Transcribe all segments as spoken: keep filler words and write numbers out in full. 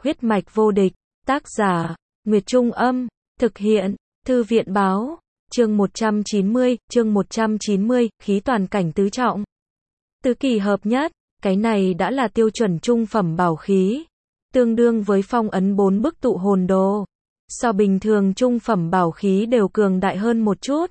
Huyết mạch vô địch, tác giả, Nguyệt Trung Âm, thực hiện, Thư viện Báo, chương một trăm chín mươi, chương một trăm chín mươi, khí toàn cảnh tứ trọng. Tứ kỳ hợp nhất, cái này đã là tiêu chuẩn trung phẩm bảo khí, tương đương với phong ấn bốn bức tụ hồn đồ. So bình thường trung phẩm bảo khí đều cường đại hơn một chút.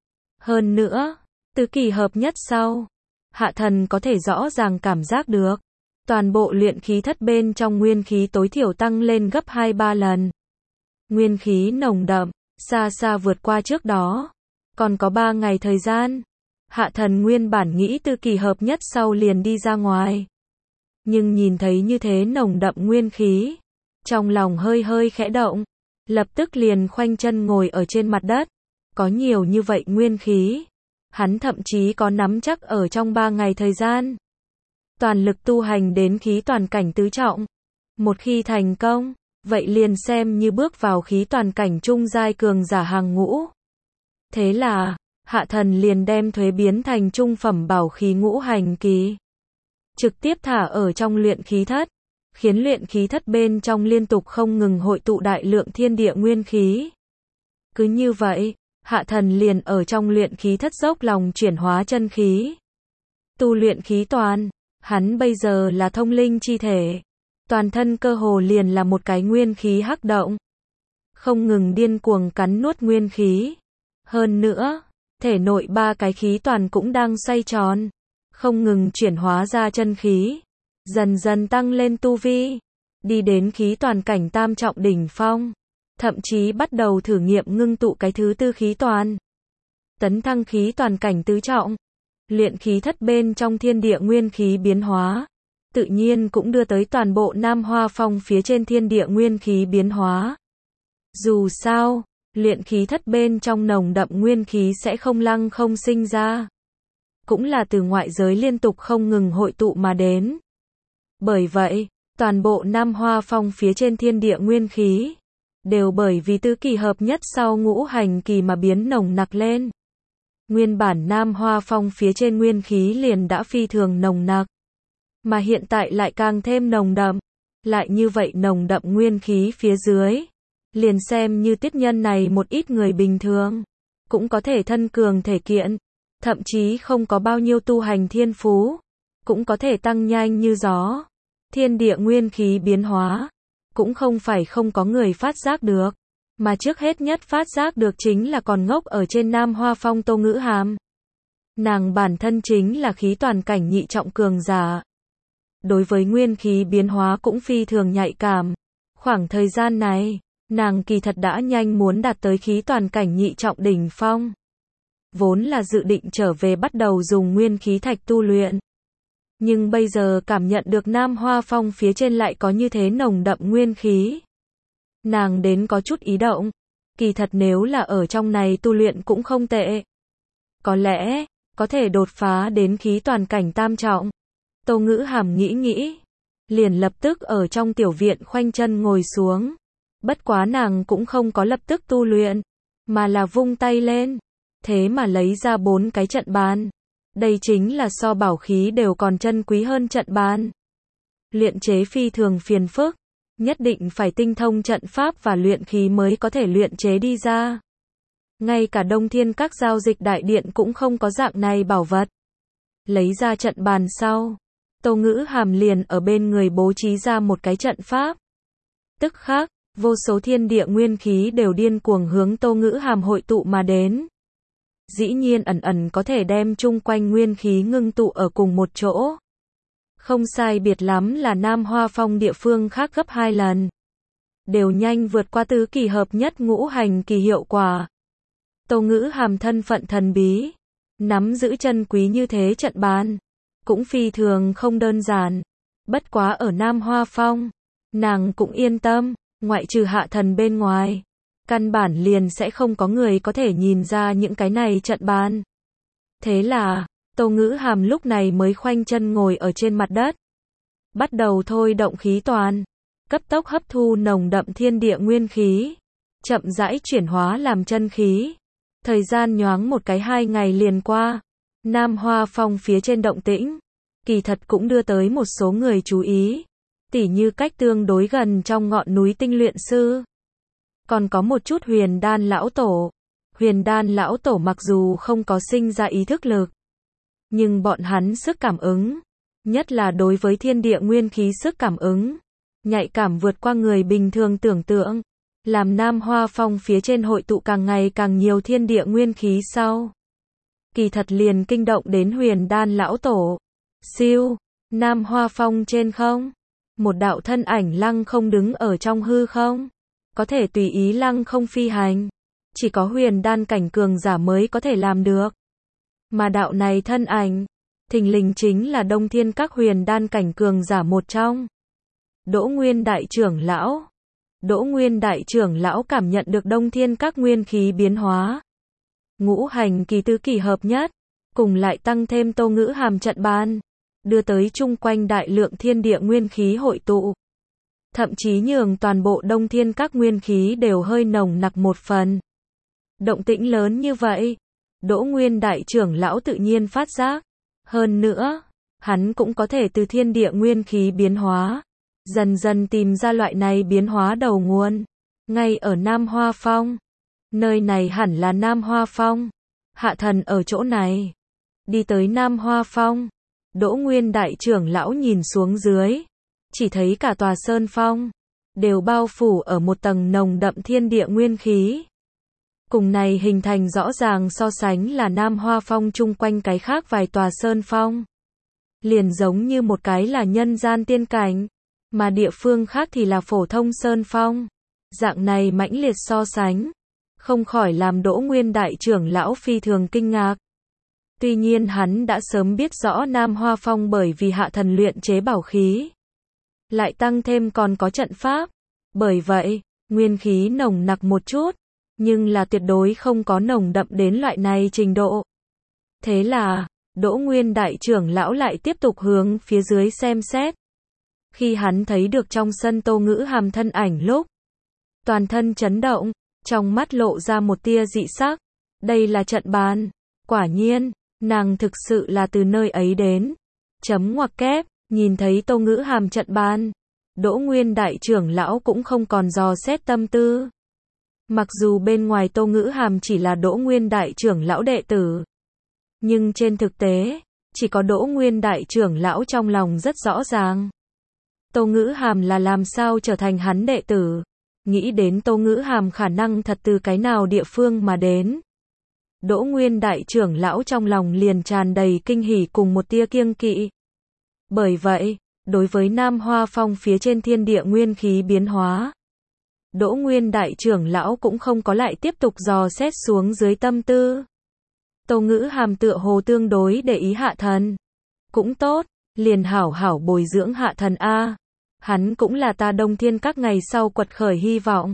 Hơn nữa, tứ kỳ hợp nhất sau, Hạ Thần có thể rõ ràng cảm giác được, toàn bộ luyện khí thất bên trong nguyên khí tối thiểu tăng lên gấp hai ba lần. Nguyên khí nồng đậm, xa xa vượt qua trước đó. Còn có ba ngày thời gian, Hạ Thần nguyên bản nghĩ tứ kỳ hợp nhất sau liền đi ra ngoài. Nhưng nhìn thấy như thế nồng đậm nguyên khí, trong lòng hơi hơi khẽ động, lập tức liền khoanh chân ngồi ở trên mặt đất. Có nhiều như vậy nguyên khí, hắn thậm chí có nắm chắc ở trong ba ngày thời gian, toàn lực tu hành đến khí toàn cảnh tứ trọng. Một khi thành công, vậy liền xem như bước vào khí toàn cảnh trung giai cường giả hàng ngũ. Thế là, Hạ Thần liền đem thuế biến thành trung phẩm bảo khí ngũ hành kỳ, trực tiếp thả ở trong luyện khí thất, khiến luyện khí thất bên trong liên tục không ngừng hội tụ đại lượng thiên địa nguyên khí. Cứ như vậy, Hạ Thần liền ở trong luyện khí thất dốc lòng chuyển hóa chân khí, tu luyện khí toàn. Hắn bây giờ là thông linh chi thể, toàn thân cơ hồ liền là một cái nguyên khí hắc động, không ngừng điên cuồng cắn nuốt nguyên khí. Hơn nữa, thể nội ba cái khí toàn cũng đang xoay tròn, không ngừng chuyển hóa ra chân khí, dần dần tăng lên tu vi, đi đến khí toàn cảnh tam trọng đỉnh phong, thậm chí bắt đầu thử nghiệm ngưng tụ cái thứ tư khí toàn, tấn thăng khí toàn cảnh tứ trọng. Luyện khí thất bên trong thiên địa nguyên khí biến hóa, tự nhiên cũng đưa tới toàn bộ Nam Hoa Phong phía trên thiên địa nguyên khí biến hóa. Dù sao, luyện khí thất bên trong nồng đậm nguyên khí sẽ không lăng không sinh ra, cũng là từ ngoại giới liên tục không ngừng hội tụ mà đến. Bởi vậy, toàn bộ Nam Hoa Phong phía trên thiên địa nguyên khí, đều bởi vì tứ kỳ hợp nhất sau ngũ hành kỳ mà biến nồng nặc lên. Nguyên bản Nam Hoa Phong phía trên nguyên khí liền đã phi thường nồng nặc, mà hiện tại lại càng thêm nồng đậm. Lại như vậy nồng đậm nguyên khí phía dưới, liền xem như tiết nhân này một ít người bình thường, cũng có thể thân cường thể kiện, thậm chí không có bao nhiêu tu hành thiên phú, cũng có thể tăng nhanh như gió. Thiên địa nguyên khí biến hóa, cũng không phải không có người phát giác được. Mà trước hết nhất phát giác được chính là còn ngốc ở trên Nam Hoa Phong Tô Ngữ Hàm. Nàng bản thân chính là khí toàn cảnh nhị trọng cường giả, đối với nguyên khí biến hóa cũng phi thường nhạy cảm. Khoảng thời gian này, nàng kỳ thật đã nhanh muốn đạt tới khí toàn cảnh nhị trọng đỉnh phong, vốn là dự định trở về bắt đầu dùng nguyên khí thạch tu luyện. Nhưng bây giờ cảm nhận được Nam Hoa Phong phía trên lại có như thế nồng đậm nguyên khí, nàng đến có chút ý động. Kỳ thật nếu là ở trong này tu luyện cũng không tệ, có lẽ có thể đột phá đến khí toàn cảnh tam trọng. Tô Ngữ Hàm nghĩ nghĩ, liền lập tức ở trong tiểu viện khoanh chân ngồi xuống. Bất quá nàng cũng không có lập tức tu luyện, mà là vung tay lên, thế mà lấy ra bốn cái trận bàn. Đây chính là so bảo khí đều còn chân quý hơn trận bàn. Luyện chế phi thường phiền phức, nhất định phải tinh thông trận pháp và luyện khí mới có thể luyện chế đi ra. Ngay cả Đông Thiên các giao dịch đại điện cũng không có dạng này bảo vật. Lấy ra trận bàn sau, Tô Ngữ Hàm liền ở bên người bố trí ra một cái trận pháp. Tức khắc, vô số thiên địa nguyên khí đều điên cuồng hướng Tô Ngữ Hàm hội tụ mà đến. Dĩ nhiên ẩn ẩn có thể đem chung quanh nguyên khí ngưng tụ ở cùng một chỗ. Không sai biệt lắm là Nam Hoa Phong địa phương khác gấp hai lần. Đều nhanh vượt qua tứ kỳ hợp nhất ngũ hành kỳ hiệu quả. Tô Ngữ Hàm thân phận thần bí, nắm giữ chân quý như thế trận bàn, cũng phi thường không đơn giản. Bất quá ở Nam Hoa Phong, nàng cũng yên tâm, ngoại trừ Hạ Thần bên ngoài, căn bản liền sẽ không có người có thể nhìn ra những cái này trận bàn. Thế là, Tô Ngữ Hàm lúc này mới khoanh chân ngồi ở trên mặt đất, bắt đầu thôi động khí toàn, cấp tốc hấp thu nồng đậm thiên địa nguyên khí, chậm rãi chuyển hóa làm chân khí. Thời gian nhoáng một cái hai ngày liền qua, Nam Hoa Phong phía trên động tĩnh, kỳ thật cũng đưa tới một số người chú ý. tỉ như cách tương đối gần trong ngọn núi tinh luyện sư. Còn có một chút huyền đan lão tổ. Huyền đan lão tổ mặc dù không có sinh ra ý thức lực, nhưng bọn hắn sức cảm ứng, nhất là đối với thiên địa nguyên khí sức cảm ứng, nhạy cảm vượt qua người bình thường tưởng tượng. Làm Nam Hoa Phong phía trên hội tụ càng ngày càng nhiều thiên địa nguyên khí sau, kỳ thật liền kinh động đến huyền đan lão tổ. Siêu, Nam Hoa Phong trên không, một đạo thân ảnh lăng không đứng ở trong hư không, có thể tùy ý lăng không phi hành, chỉ có huyền đan cảnh cường giả mới có thể làm được. Mà đạo này thân ảnh, thình lình chính là Đông Thiên Các huyền đan cảnh cường giả một trong, Đỗ Nguyên đại trưởng lão. Đỗ Nguyên đại trưởng lão cảm nhận được Đông Thiên Các nguyên khí biến hóa, ngũ hành kỳ tứ kỳ hợp nhất, cùng lại tăng thêm Tô Ngữ Hàm trận bàn, đưa tới chung quanh đại lượng thiên địa nguyên khí hội tụ, thậm chí nhường toàn bộ Đông Thiên Các nguyên khí đều hơi nồng nặc một phần. Động tĩnh lớn như vậy, Đỗ Nguyên đại trưởng lão tự nhiên phát giác. Hơn nữa, hắn cũng có thể từ thiên địa nguyên khí biến hóa, dần dần tìm ra loại này biến hóa đầu nguồn. Ngay ở Nam Hoa Phong, nơi này hẳn là Nam Hoa Phong, hạ thần ở chỗ này. Đi tới Nam Hoa Phong, Đỗ Nguyên đại trưởng lão nhìn xuống dưới, chỉ thấy cả tòa sơn phong đều bao phủ ở một tầng nồng đậm thiên địa nguyên khí. Cùng này hình thành rõ ràng so sánh là Nam Hoa Phong chung quanh cái khác vài tòa sơn phong, liền giống như một cái là nhân gian tiên cảnh, mà địa phương khác thì là phổ thông sơn phong. Dạng này mãnh liệt so sánh, không khỏi làm Đỗ Nguyên đại trưởng lão phi thường kinh ngạc. Tuy nhiên hắn đã sớm biết rõ Nam Hoa Phong bởi vì hạ thần luyện chế bảo khí, lại tăng thêm còn có trận pháp, bởi vậy, nguyên khí nồng nặc một chút, nhưng là tuyệt đối không có nồng đậm đến loại này trình độ. Thế là, Đỗ Nguyên đại trưởng lão lại tiếp tục hướng phía dưới xem xét. Khi hắn thấy được trong sân Tô Ngữ Hàm thân ảnh lúc, toàn thân chấn động, trong mắt lộ ra một tia dị sắc. Đây là trận bàn. Quả nhiên, nàng thực sự là từ nơi ấy đến. Chấm ngoặc kép, nhìn thấy Tô Ngữ Hàm trận bàn, Đỗ Nguyên đại trưởng lão cũng không còn dò xét tâm tư. Mặc dù bên ngoài Tô Ngữ Hàm chỉ là Đỗ Nguyên đại trưởng lão đệ tử, nhưng trên thực tế, chỉ có Đỗ Nguyên đại trưởng lão trong lòng rất rõ ràng. Tô Ngữ Hàm là làm sao trở thành hắn đệ tử. Nghĩ đến Tô Ngữ Hàm khả năng thật từ cái nào địa phương mà đến, Đỗ Nguyên đại trưởng lão trong lòng liền tràn đầy kinh hỉ cùng một tia kiêng kỵ. Bởi vậy, đối với Nam Hoa Phong phía trên thiên địa nguyên khí biến hóa, Đỗ Nguyên đại trưởng lão cũng không có lại tiếp tục dò xét xuống dưới tâm tư. Tô Ngữ Hàm tựa hồ tương đối để ý hạ thần. Cũng tốt, liền hảo hảo bồi dưỡng hạ thần a. Hắn cũng là ta Đông Thiên Các ngày sau quật khởi hy vọng.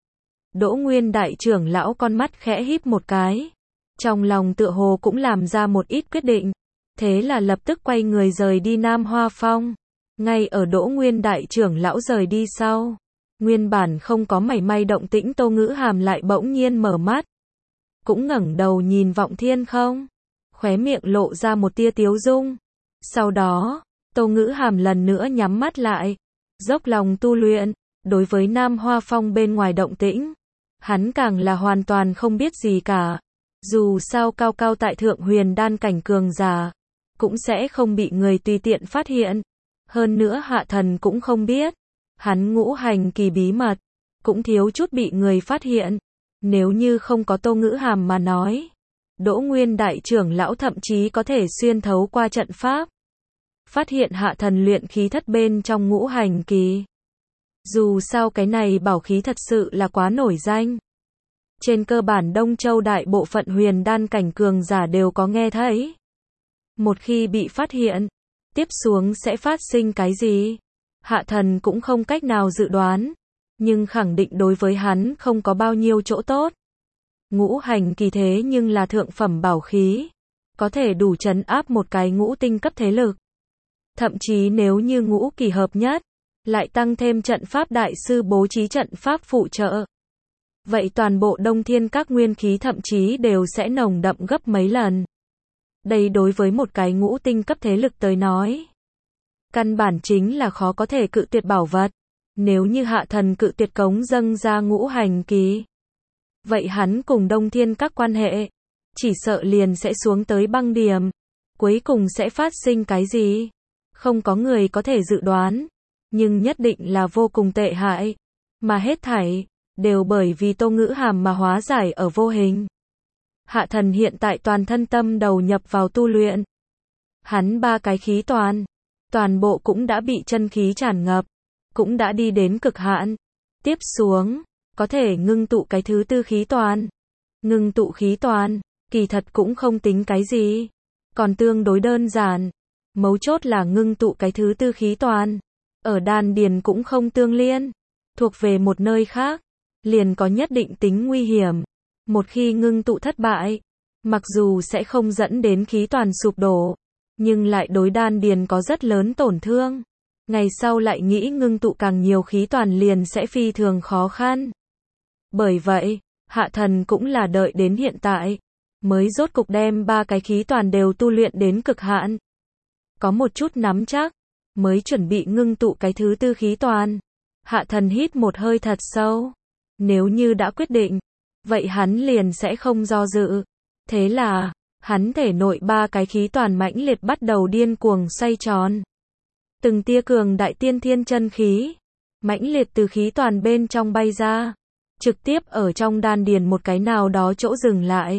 Đỗ Nguyên đại trưởng lão con mắt khẽ híp một cái, trong lòng tựa hồ cũng làm ra một ít quyết định. Thế là lập tức quay người rời đi Nam Hoa Phong. Ngay ở Đỗ Nguyên đại trưởng lão rời đi sau, nguyên bản không có mảy may động tĩnh Tô Ngữ Hàm lại bỗng nhiên mở mắt, cũng ngẩng đầu nhìn vọng thiên không, khóe miệng lộ ra một tia tiếu dung. Sau đó, Tô Ngữ Hàm lần nữa nhắm mắt lại, dốc lòng tu luyện. Đối với Nam Hoa Phong bên ngoài động tĩnh, hắn càng là hoàn toàn không biết gì cả. Dù sao cao cao tại thượng huyền đan cảnh cường giả, cũng sẽ không bị người tùy tiện phát hiện. Hơn nữa hạ thần cũng không biết. Hắn ngũ hành kỳ bí mật, cũng thiếu chút bị người phát hiện. Nếu như không có Tô Ngữ Hàm mà nói, Đỗ Nguyên đại trưởng lão thậm chí có thể xuyên thấu qua trận pháp, phát hiện hạ thần luyện khí thất bên trong ngũ hành kỳ. Dù sao cái này bảo khí thật sự là quá nổi danh. Trên cơ bản Đông Châu đại bộ phận huyền đan cảnh cường giả đều có nghe thấy. Một khi bị phát hiện, tiếp xuống sẽ phát sinh cái gì? Hạ thần cũng không cách nào dự đoán, nhưng khẳng định đối với hắn không có bao nhiêu chỗ tốt. Ngũ hành kỳ thế nhưng là thượng phẩm bảo khí, có thể đủ trấn áp một cái ngũ tinh cấp thế lực. Thậm chí nếu như ngũ kỳ hợp nhất, lại tăng thêm trận pháp đại sư bố trí trận pháp phụ trợ, vậy toàn bộ Đông Thiên Các nguyên khí thậm chí đều sẽ nồng đậm gấp mấy lần. Đây đối với một cái ngũ tinh cấp thế lực tới nói, Căn bản chính là khó có thể cự tuyệt bảo vật. Nếu như Hạ Thần cự tuyệt cống dâng ra ngũ hành kỳ, vậy hắn cùng Đông Thiên các quan hệ, chỉ sợ liền sẽ xuống tới băng điểm. Cuối cùng sẽ phát sinh cái gì? Không có người có thể dự đoán, nhưng nhất định là vô cùng tệ hại. Mà hết thảy, đều bởi vì Tô Ngữ Hàm mà hóa giải ở vô hình. Hạ Thần hiện tại toàn thân tâm đầu nhập vào tu luyện. Hắn ba cái khí toàn, toàn bộ cũng đã bị chân khí tràn ngập, cũng đã đi đến cực hạn. Tiếp xuống, có thể ngưng tụ cái thứ tư khí toàn. Ngưng tụ khí toàn, kỳ thật cũng không tính cái gì, còn tương đối đơn giản. Mấu chốt là ngưng tụ cái thứ tư khí toàn, ở đan điền cũng không tương liên, thuộc về một nơi khác, liền có nhất định tính nguy hiểm. Một khi ngưng tụ thất bại, mặc dù sẽ không dẫn đến khí toàn sụp đổ, nhưng lại đối đan điền có rất lớn tổn thương. Ngày sau lại nghĩ ngưng tụ càng nhiều khí toàn liền sẽ phi thường khó khăn. Bởi vậy, Hạ Thần cũng là đợi đến hiện tại, mới rốt cục đem ba cái khí toàn đều tu luyện đến cực hạn. Có một chút nắm chắc, mới chuẩn bị ngưng tụ cái thứ tư khí toàn. Hạ Thần hít một hơi thật sâu. Nếu như đã quyết định, vậy hắn liền sẽ không do dự. Thế là, hắn thể nội ba cái khí toàn mãnh liệt bắt đầu điên cuồng xoay tròn. Từng tia cường đại tiên thiên chân khí, mãnh liệt từ khí toàn bên trong bay ra, trực tiếp ở trong đan điền một cái nào đó chỗ dừng lại.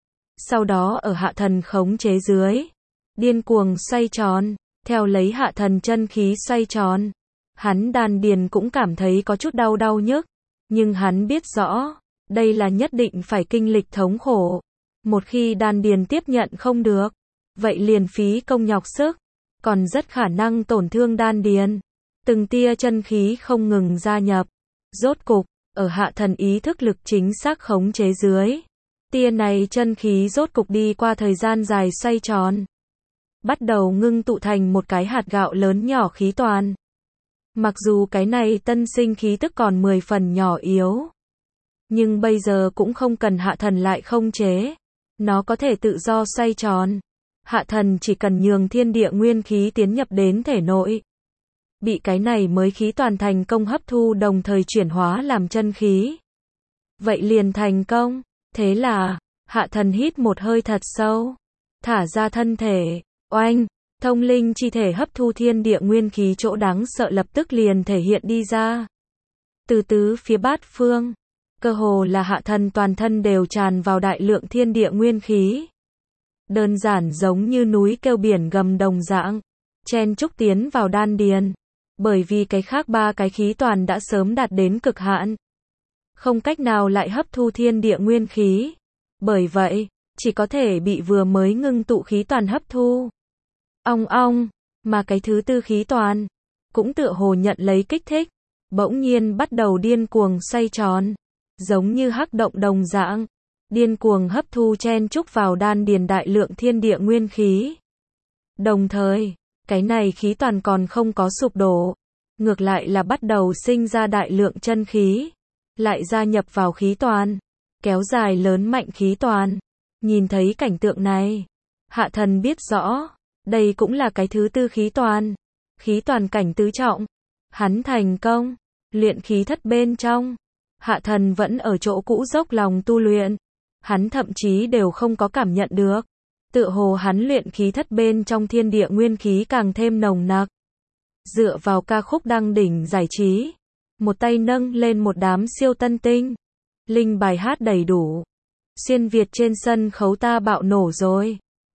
Sau đó ở Hạ Thần khống chế dưới, điên cuồng xoay tròn, theo lấy Hạ Thần chân khí xoay tròn. Hắn đan điền cũng cảm thấy có chút đau đau nhức, nhưng hắn biết rõ, đây là nhất định phải kinh lịch thống khổ. Một khi đan điền tiếp nhận không được, vậy liền phí công nhọc sức, còn rất khả năng tổn thương đan điền. Từng tia chân khí không ngừng gia nhập. Rốt cục, ở Hạ Thần ý thức lực chính xác khống chế dưới, tia này chân khí rốt cục đi qua thời gian dài xoay tròn, bắt đầu ngưng tụ thành một cái hạt gạo lớn nhỏ khí toàn. Mặc dù cái này tân sinh khí tức còn mười phần nhỏ yếu, nhưng bây giờ cũng không cần Hạ Thần lại không chế. Nó có thể tự do xoay tròn. Hạ Thần chỉ cần nhường thiên địa nguyên khí tiến nhập đến thể nội, bị cái này mới khí toàn thành công hấp thu đồng thời chuyển hóa làm chân khí. Vậy liền thành công. Thế là, Hạ Thần hít một hơi thật sâu, thả ra thân thể. Oanh, thông linh chi thể hấp thu thiên địa nguyên khí chỗ đáng sợ lập tức liền thể hiện đi ra. Từ tứ phía bát phương, cơ hồ là Hạ Thần toàn thân đều tràn vào đại lượng thiên địa nguyên khí. Đơn giản giống như núi kêu biển gầm đồng dạng, chen chúc tiến vào đan điền. Bởi vì cái khác ba cái khí toàn đã sớm đạt đến cực hạn, không cách nào lại hấp thu thiên địa nguyên khí. Bởi vậy, chỉ có thể bị vừa mới ngưng tụ khí toàn hấp thu. Ong ong, mà cái thứ tư khí toàn, cũng tựa hồ nhận lấy kích thích, bỗng nhiên bắt đầu điên cuồng xoay tròn, giống như hắc động đồng dạng, điên cuồng hấp thu chen chúc vào đan điền đại lượng thiên địa nguyên khí. Đồng thời, cái này khí toàn còn không có sụp đổ, ngược lại là bắt đầu sinh ra đại lượng chân khí, lại gia nhập vào khí toàn, kéo dài lớn mạnh khí toàn. Nhìn thấy cảnh tượng này, Hạ Thần biết rõ, đây cũng là cái thứ tư khí toàn, khí toàn cảnh tứ trọng. Hắn thành công, luyện khí thất bên trong. Hạ Thần vẫn ở chỗ cũ dốc lòng tu luyện, hắn thậm chí đều không có cảm nhận được, tựa hồ hắn luyện khí thất bên trong thiên địa nguyên khí càng thêm nồng nặc. Dựa vào ca khúc đăng đỉnh giải trí, một tay nâng lên một đám siêu tân tinh, linh bài hát đầy đủ, xuyên Việt trên sân khấu ta bạo nổ rồi.